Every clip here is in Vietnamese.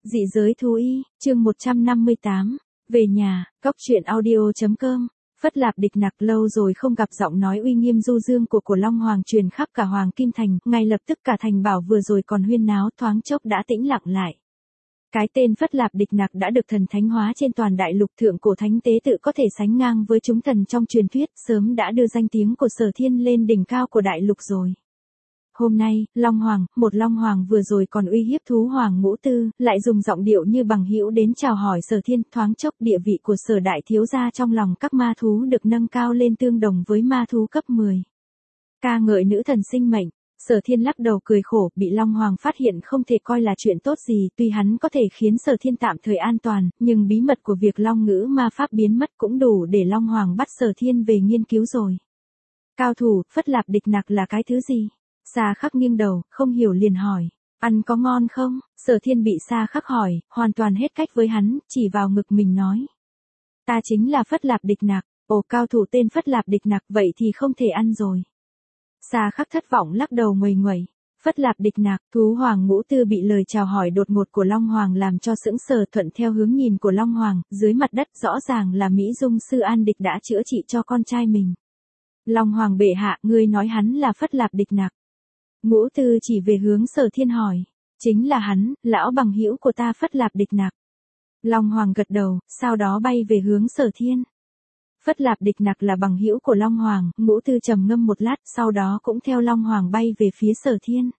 Dị giới thú y, chương 158. Về nhà, cóc truyện audio.com. Phất Lạp Địch Nặc lâu rồi không gặp giọng nói uy nghiêm du dương của Long Hoàng truyền khắp cả Hoàng Kim Thành, ngay lập tức cả thành bảo vừa rồi còn huyên náo thoáng chốc đã tĩnh lặng lại. Cái tên Phất Lạp Địch Nặc đã được thần thánh hóa trên toàn đại lục, thượng cổ thánh tế tự có thể sánh ngang với chúng thần trong truyền thuyết, sớm đã đưa danh tiếng của Sở Thiên lên đỉnh cao của đại lục rồi. Hôm nay, một Long Hoàng vừa rồi còn uy hiếp thú hoàng Ngũ Tư, lại dùng giọng điệu như bằng hữu đến chào hỏi Sở Thiên, thoáng chốc địa vị của Sở đại thiếu gia trong lòng các ma thú được nâng cao lên tương đồng với ma thú cấp 10. Ca ngợi nữ thần sinh mệnh. Sở Thiên lắc đầu cười khổ, bị Long Hoàng phát hiện không thể coi là chuyện tốt gì, tuy hắn có thể khiến Sở Thiên tạm thời an toàn, nhưng bí mật của việc Long ngữ ma pháp biến mất cũng đủ để Long Hoàng bắt Sở Thiên về nghiên cứu rồi. Cao thủ, Phất Lạp Địch Nặc là cái thứ gì? Sa Khắc nghiêng đầu, không hiểu liền hỏi. Ăn có ngon không? Sở Thiên bị Sa Khắc hỏi, hoàn toàn hết cách với hắn, chỉ vào ngực mình nói. Ta chính là Phất Lạp Địch Nặc. Ồ, cao thủ tên Phất Lạp Địch Nặc, vậy thì không thể ăn rồi. Sa Khắc thất vọng lắc đầu nguầy nguẩy. Phất Lạp Địch Nặc, thú hoàng Ngũ Tư bị lời chào hỏi đột ngột của Long Hoàng làm cho sững sờ, thuận theo hướng nhìn của Long Hoàng, dưới mặt đất rõ ràng là Mỹ Dung sư An Địch đã chữa trị cho con trai mình. Long Hoàng bệ hạ, ngươi nói hắn là Phất Lạp Địch Nặc. Ngũ Tư chỉ về hướng Sở Thiên hỏi. Chính là hắn, lão bằng hữu của ta Phất Lạp Địch Nặc. Long Hoàng gật đầu, sau đó bay về hướng Sở Thiên. Phất Lạp Địch Nặc là bằng hữu của Long Hoàng, Ngũ Tư trầm ngâm một lát, sau đó cũng theo Long Hoàng bay về phía Sở Thiên.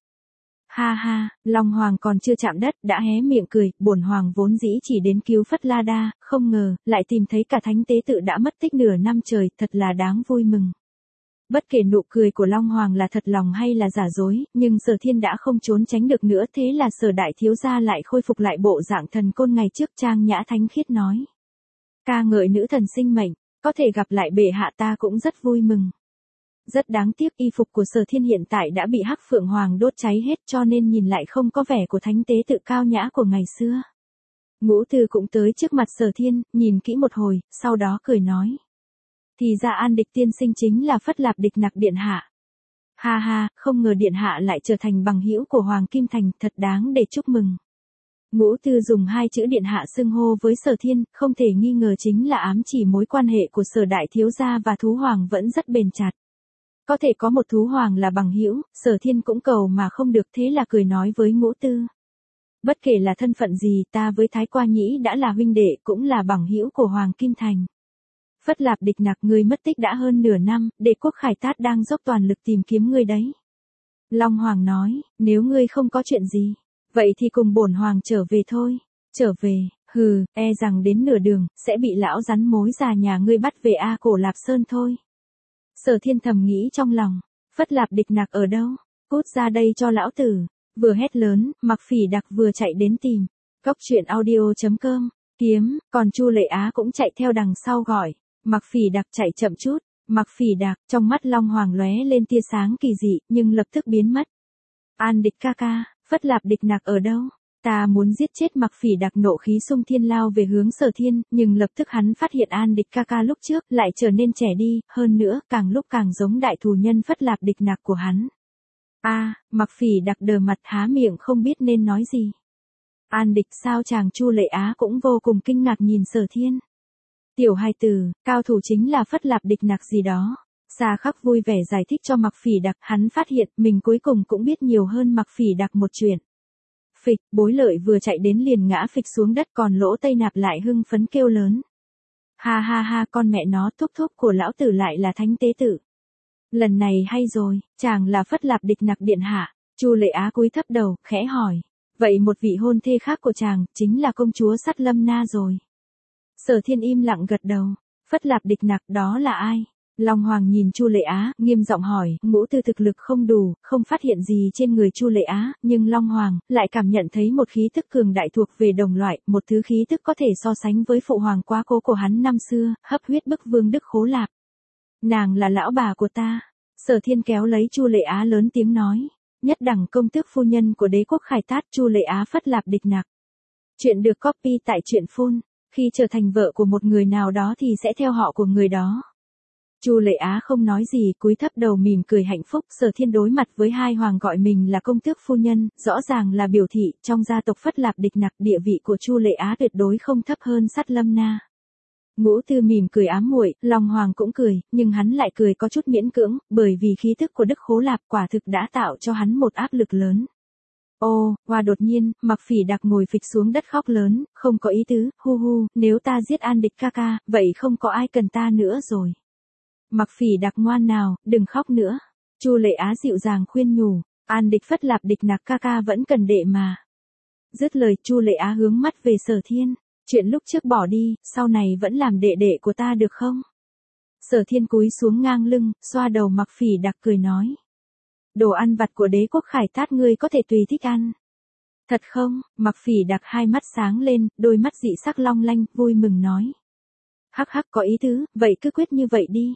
Ha ha, Long Hoàng còn chưa chạm đất, đã hé miệng cười, bổn Hoàng vốn dĩ chỉ đến cứu Phất La Đa, không ngờ, lại tìm thấy cả thánh tế tự đã mất tích nửa năm trời, thật là đáng vui mừng. Bất kể nụ cười của Long Hoàng là thật lòng hay là giả dối, nhưng Sở Thiên đã không trốn tránh được nữa, thế là Sở đại thiếu gia lại khôi phục lại bộ dạng thần côn ngày trước, trang nhã thánh khiết nói. Ca ngợi nữ thần sinh mệnh, có thể gặp lại bệ hạ ta cũng rất vui mừng. Rất đáng tiếc y phục của Sở Thiên hiện tại đã bị Hắc Phượng Hoàng đốt cháy hết, cho nên nhìn lại không có vẻ của thánh tế tự cao nhã của ngày xưa. Ngũ Tư cũng tới trước mặt Sở Thiên, nhìn kỹ một hồi, sau đó cười nói. Thì ra An Địch tiên sinh chính là Phất Lạp Địch Nặc điện hạ. Ha ha, không ngờ điện hạ lại trở thành bằng hữu của Hoàng Kim Thành, thật đáng để chúc mừng. Ngũ Tư dùng hai chữ điện hạ xưng hô với Sở Thiên, không thể nghi ngờ chính là ám chỉ mối quan hệ của Sở đại thiếu gia và thú hoàng vẫn rất bền chặt. Có thể có một thú hoàng là bằng hữu, Sở Thiên cũng cầu mà không được, thế là cười nói với Ngũ Tư. Bất kể là thân phận gì, ta với Thái Qua Nhĩ đã là huynh đệ, cũng là bằng hữu của Hoàng Kim Thành. Phất Lạp Địch Nặc, ngươi mất tích đã hơn nửa năm, Đế quốc Khải Tát đang dốc toàn lực tìm kiếm ngươi đấy. Long Hoàng nói, nếu ngươi không có chuyện gì, vậy thì cùng bổn Hoàng trở về thôi. Trở về, hừ, e rằng đến nửa đường, sẽ bị lão rắn mối già nhà ngươi bắt về Cổ Lạp Sơn thôi. Sở Thiên thầm nghĩ trong lòng, Phất Lạp Địch Nặc ở đâu? Cút ra đây cho lão tử. Vừa hét lớn, Mặc Phỉ Đặc vừa chạy đến tìm. Cóc truyện audio.com. Kiếm, còn Chu Lệ Á cũng chạy theo đằng sau gọi. Mặc Phỉ Đặc chạy chậm chút. Mặc Phỉ Đặc, trong mắt Long Hoàng lóe lên tia sáng kỳ dị, nhưng lập tức biến mất. An Địch ca ca, Phất Lạp Địch Nặc ở đâu? Ta muốn giết chết Mặc Phỉ Đặc, nộ khí xung thiên lao về hướng Sở Thiên, nhưng lập tức hắn phát hiện An Địch ca ca lúc trước lại trở nên trẻ đi, hơn nữa, càng lúc càng giống đại thù nhân Phất Lạp Địch Nặc của hắn. Mặc Phỉ Đặc đờ mặt há miệng không biết nên nói gì. An Địch sao chàng? Chu Lệ Á cũng vô cùng kinh ngạc nhìn Sở Thiên. Tiểu hài tử, cao thủ chính là Phất Lạp Địch Nặc gì đó. Sa Khắc vui vẻ giải thích cho Mặc Phỉ Đặc, hắn phát hiện mình cuối cùng cũng biết nhiều hơn Mặc Phỉ Đặc một chuyện. Phịch, Bối Lợi vừa chạy đến liền ngã phịch xuống đất, còn Lỗ Tây Nạp lại hưng phấn kêu lớn. Ha ha ha, con mẹ nó, thúc thúc của lão tử lại là thánh tế tự. Lần này hay rồi, chàng là Phất Lạp Địch Nặc điện hạ. Chu Lệ Á cúi thấp đầu, khẽ hỏi. Vậy một vị hôn thê khác của chàng, chính là công chúa Sắt Lâm Na rồi. Sở Thiên im lặng gật đầu. Phất Lạp Địch Nặc đó là ai? Long Hoàng nhìn Chu Lệ Á, nghiêm giọng hỏi. Ngũ Tư thực lực không đủ, không phát hiện gì trên người Chu Lệ Á, nhưng Long Hoàng lại cảm nhận thấy một khí tức cường đại thuộc về đồng loại, một thứ khí tức có thể so sánh với phụ hoàng quá cố của hắn năm xưa, hấp huyết bức vương Đức Khố Lạp. Nàng là lão bà của ta. Sở Thiên kéo lấy Chu Lệ Á lớn tiếng nói. Nhất đẳng công tước phu nhân của Đế quốc Khải Tát, Chu Lệ Á Phất Lạp Địch Nặc. Chuyện được copy tại truyện phun. Khi trở thành vợ của một người nào đó thì sẽ theo họ của người đó. Chu Lệ Á không nói gì, cúi thấp đầu mỉm cười hạnh phúc. Sở Thiên đối mặt với hai hoàng gọi mình là công tước phu nhân, rõ ràng là biểu thị trong gia tộc Phất Lạp Địch Nặc địa vị của Chu Lệ Á tuyệt đối không thấp hơn Sắt Lâm Na. Ngũ Tư mỉm cười ám muội, Long Hoàng cũng cười, nhưng hắn lại cười có chút miễn cưỡng, bởi vì khí tức của Đức Khố Lạp quả thực đã tạo cho hắn một áp lực lớn. Ô, hoa đột nhiên, Mặc Phỉ Đạc ngồi phịch xuống đất khóc lớn, không có ý tứ, hu hu, nếu ta giết An Địch ca ca, vậy không có ai cần ta nữa rồi. Mặc Phỉ Đạc ngoan nào, đừng khóc nữa. Chu Lệ Á dịu dàng khuyên nhủ, An Địch Phất Lạp Địch Nặc ca ca vẫn cần đệ mà. Dứt lời, Chu Lệ Á hướng mắt về Sở Thiên, chuyện lúc trước bỏ đi, sau này vẫn làm đệ đệ của ta được không? Sở Thiên cúi xuống ngang lưng, xoa đầu Mặc Phỉ Đạc cười nói. Đồ ăn vặt của đế quốc Khải Tát ngươi có thể tùy thích ăn. Thật không? Mặc Phỉ Đạc hai mắt sáng lên, đôi mắt dị sắc long lanh, vui mừng nói. Hắc hắc có ý tứ, vậy cứ quyết như vậy đi.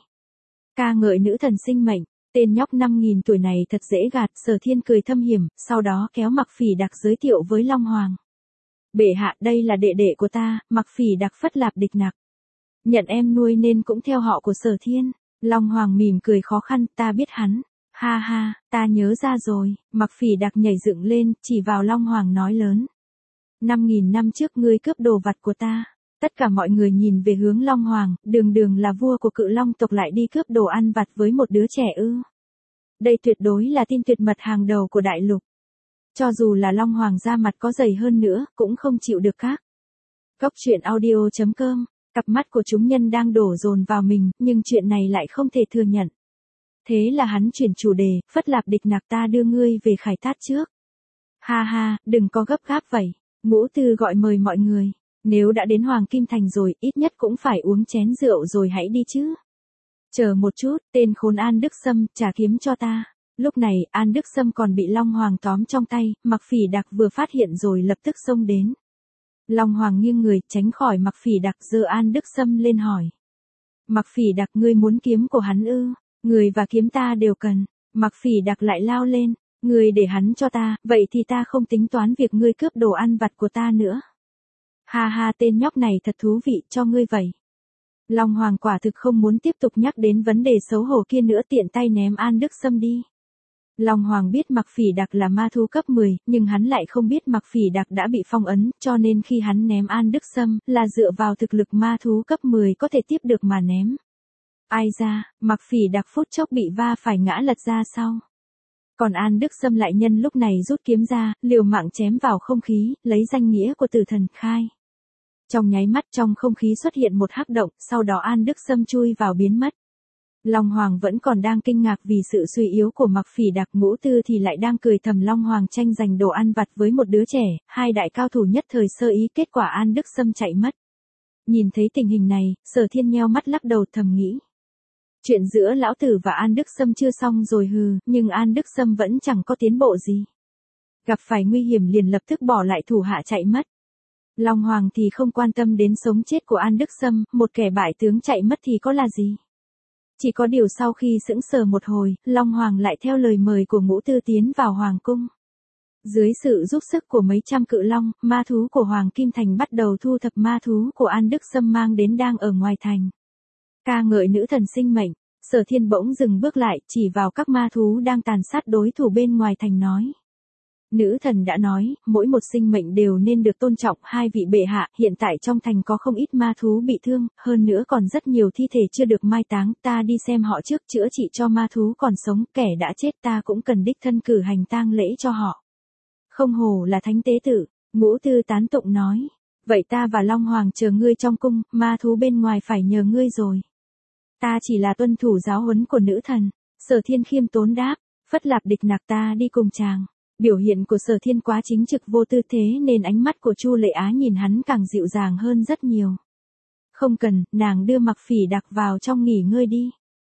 Ca ngợi nữ thần sinh mệnh, tên nhóc 5.000 tuổi này thật dễ gạt. Sở Thiên cười thâm hiểm, sau đó kéo Mặc Phỉ Đạc giới thiệu với Long Hoàng. Bệ hạ, đây là đệ đệ của ta, Mặc Phỉ Đạc Phất Lạp Địch Nặc. Nhận em nuôi nên cũng theo họ của Sở Thiên. Long Hoàng mỉm cười khó khăn, ta biết hắn. Ha ha, ta nhớ ra rồi. Mặc Phỉ Đạc nhảy dựng lên, chỉ vào Long Hoàng nói lớn. 5.000 năm trước ngươi cướp đồ vặt của ta. Tất cả mọi người nhìn về hướng Long Hoàng, đường là vua của Cự Long tộc lại đi cướp đồ ăn vặt với một đứa trẻ ư. Đây tuyệt đối là tin tuyệt mật hàng đầu của đại lục. Cho dù là Long Hoàng da mặt có dày hơn nữa, cũng không chịu được các. Góc truyện audio.com, cặp mắt của chúng nhân đang đổ dồn vào mình, nhưng chuyện này lại không thể thừa nhận. Thế là hắn chuyển chủ đề, Phất Lạp Địch Nặc ta đưa ngươi về Khải Tát trước. Ha ha, đừng có gấp gáp vậy. Ngũ Tư gọi mời mọi người. Nếu đã đến Hoàng Kim Thành rồi, ít nhất cũng phải uống chén rượu rồi hãy đi chứ. Chờ một chút, tên khốn An Đức Sâm, trả kiếm cho ta. Lúc này, An Đức Sâm còn bị Long Hoàng tóm trong tay, Mặc Phỉ Đạc vừa phát hiện rồi lập tức xông đến. Long Hoàng nghiêng người, tránh khỏi Mặc Phỉ Đạc, giơ An Đức Sâm lên hỏi. Mặc Phỉ Đạc, ngươi muốn kiếm của hắn ư? Người và kiếm ta đều cần. Mặc Phỉ Đạc lại lao lên. Người để hắn cho ta, vậy thì ta không tính toán việc ngươi cướp đồ ăn vặt của ta nữa. Ha ha, tên nhóc này thật thú vị, cho ngươi vậy. Long Hoàng quả thực không muốn tiếp tục nhắc đến vấn đề xấu hổ kia nữa, tiện tay ném An Đức Sâm đi. Long Hoàng biết Mặc Phỉ Đạc là ma thú cấp 10, nhưng hắn lại không biết Mặc Phỉ Đạc đã bị phong ấn, cho nên khi hắn ném An Đức Sâm, là dựa vào thực lực ma thú cấp 10 có thể tiếp được mà ném. Ai ra, Mặc Phỉ Đạc phút chốc bị va phải ngã lật ra sau. Còn An Đức Sâm lại nhân lúc này rút kiếm ra, liều mạng chém vào không khí, lấy danh nghĩa của Tử Thần khai. Trong nháy mắt trong không khí xuất hiện một hắc động, sau đó An Đức Sâm chui vào biến mất. Long Hoàng vẫn còn đang kinh ngạc vì sự suy yếu của Mặc Phỉ Đạc, Ngũ Tư thì lại đang cười thầm Long Hoàng tranh giành đồ ăn vặt với một đứa trẻ, hai đại cao thủ nhất thời sơ ý, kết quả An Đức Sâm chạy mất. Nhìn thấy tình hình này, Sở Thiên nheo mắt lắc đầu thầm nghĩ. Chuyện giữa lão tử và An Đức Sâm chưa xong rồi hừ, nhưng An Đức Sâm vẫn chẳng có tiến bộ gì. Gặp phải nguy hiểm liền lập tức bỏ lại thủ hạ chạy mất. Long Hoàng thì không quan tâm đến sống chết của An Đức Sâm, một kẻ bại tướng chạy mất thì có là gì. Chỉ có điều sau khi sững sờ một hồi, Long Hoàng lại theo lời mời của Ngũ Tư tiến vào Hoàng cung. Dưới sự giúp sức của mấy trăm cự long, ma thú của Hoàng Kim Thành bắt đầu thu thập ma thú của An Đức Sâm mang đến đang ở ngoài thành. Ca ngợi nữ thần sinh mệnh, Sở Thiên bỗng dừng bước lại, chỉ vào các ma thú đang tàn sát đối thủ bên ngoài thành nói. Nữ thần đã nói, mỗi một sinh mệnh đều nên được tôn trọng. Hai vị bệ hạ, hiện tại trong thành có không ít ma thú bị thương, hơn nữa còn rất nhiều thi thể chưa được mai táng, ta đi xem họ trước, chữa trị cho ma thú còn sống, kẻ đã chết ta cũng cần đích thân cử hành tang lễ cho họ. Không hổ là thánh tế tử, Ngũ Tư tán tụng nói. Vậy ta và Long Hoàng chờ ngươi trong cung, ma thú bên ngoài phải nhờ ngươi rồi. Ta chỉ là tuân thủ giáo huấn của nữ thần. Sở Thiên khiêm tốn đáp, Phất Lạp Địch Nặc ta đi cùng chàng. Biểu hiện của Sở Thiên quá chính trực vô tư thế nên ánh mắt của Chu Lệ Á nhìn hắn càng dịu dàng hơn rất nhiều. Không cần, nàng đưa Mặc Phỉ Đạc vào trong nghỉ ngơi đi.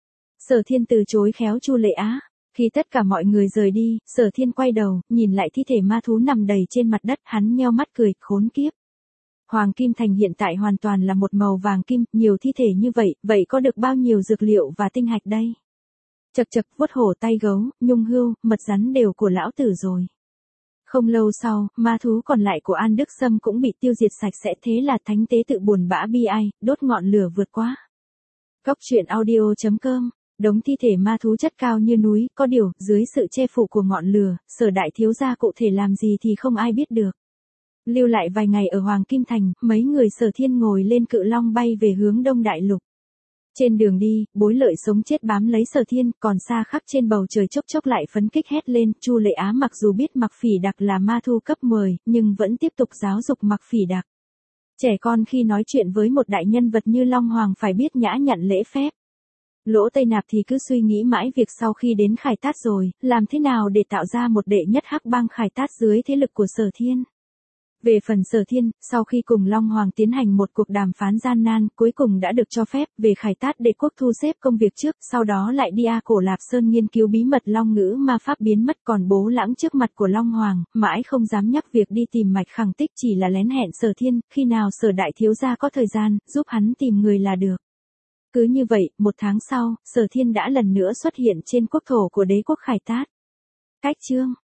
Sở Thiên từ chối khéo Chu Lệ Á. Khi tất cả mọi người rời đi, Sở Thiên quay đầu, nhìn lại thi thể ma thú nằm đầy trên mặt đất, hắn nheo mắt cười, khốn kiếp. Hoàng Kim Thành hiện tại hoàn toàn là một màu vàng kim, nhiều thi thể như vậy, vậy có được bao nhiêu dược liệu và tinh hạch đây? Chật chật, vuốt hổ tay gấu, nhung hươu, mật rắn đều của lão tử rồi. Không lâu sau, ma thú còn lại của An Đức Sâm cũng bị tiêu diệt sạch sẽ, thế là thánh tế tự buồn bã bi ai, đốt ngọn lửa vượt qua. Cóc truyện audio.com. Đống thi thể ma thú chất cao như núi, có điều, dưới sự che phủ của ngọn lửa, Sở đại thiếu gia cụ thể làm gì thì không ai biết được. Lưu lại vài ngày ở Hoàng Kim Thành, mấy người Sở Thiên ngồi lên cự long bay về hướng Đông Đại Lục. Trên đường đi, Bối Lợi sống chết bám lấy Sở Thiên, còn xa khắc trên bầu trời chốc chốc lại phấn kích hét lên. Chu Lệ Á mặc dù biết Mặc Phỉ Đặc là ma thu cấp 10, nhưng vẫn tiếp tục giáo dục Mặc Phỉ Đặc. Trẻ con khi nói chuyện với một đại nhân vật như Long Hoàng phải biết nhã nhặn lễ phép. Lỗ Tây Nạp thì cứ suy nghĩ mãi việc sau khi đến Khải Tát rồi, làm thế nào để tạo ra một đệ nhất hắc bang Khải Tát dưới thế lực của Sở Thiên. Về phần Sở Thiên, sau khi cùng Long Hoàng tiến hành một cuộc đàm phán gian nan, cuối cùng đã được cho phép về Khải Tát để quốc thu xếp công việc trước, sau đó lại đi Cổ Lạp Sơn nghiên cứu bí mật Long ngữ ma pháp biến mất. Còn Bố Lãng trước mặt của Long Hoàng, mãi không dám nhắc việc đi tìm Mạch Khẳng Tích, chỉ là lén hẹn Sở Thiên, khi nào Sở đại thiếu gia có thời gian, giúp hắn tìm người là được. Cứ như vậy, một tháng sau, Sở Thiên đã lần nữa xuất hiện trên quốc thổ của đế quốc Khải Tát. Cách chương